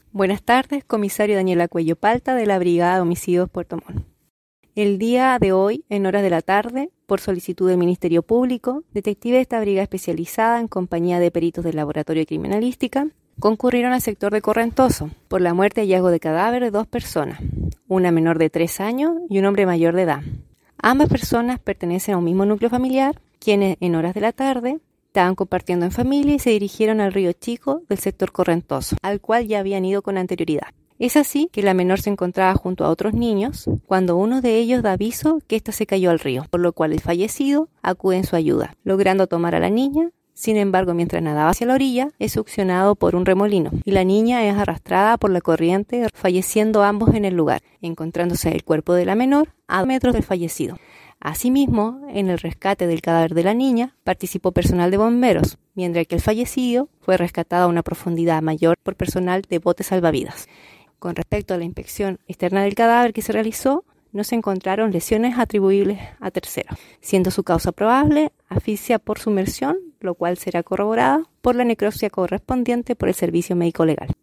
Buenas tardes, comisario Daniela Cuello Palta de la Brigada de Homicidios Puerto Montt. El día de hoy, en horas de la tarde, por solicitud del Ministerio Público, detectives de esta brigada especializada en compañía de peritos del Laboratorio de Criminalística concurrieron al sector de Correntoso por la muerte y hallazgo de cadáver de 2 personas, una menor de 3 años y un hombre mayor de edad. Ambas personas pertenecen a un mismo núcleo familiar, quienes en horas de la tarde estaban compartiendo en familia y se dirigieron al río Chico del sector Correntoso, al cual ya habían ido con anterioridad. Es así que la menor se encontraba junto a otros niños cuando uno de ellos da aviso que ésta se cayó al río, por lo cual el fallecido acude en su ayuda, logrando tomar a la niña. Sin embargo, mientras nadaba hacia la orilla, es succionado por un remolino y la niña es arrastrada por la corriente, falleciendo ambos en el lugar, encontrándose el cuerpo de la menor a metros del fallecido. Asimismo, en el rescate del cadáver de la niña participó personal de bomberos, mientras que el fallecido fue rescatado a una profundidad mayor por personal de botes salvavidas. Con respecto a la inspección externa del cadáver que se realizó, no se encontraron lesiones atribuibles a terceros, siendo su causa probable asfixia por sumersión, lo cual será corroborada por la necropsia correspondiente por el Servicio Médico Legal.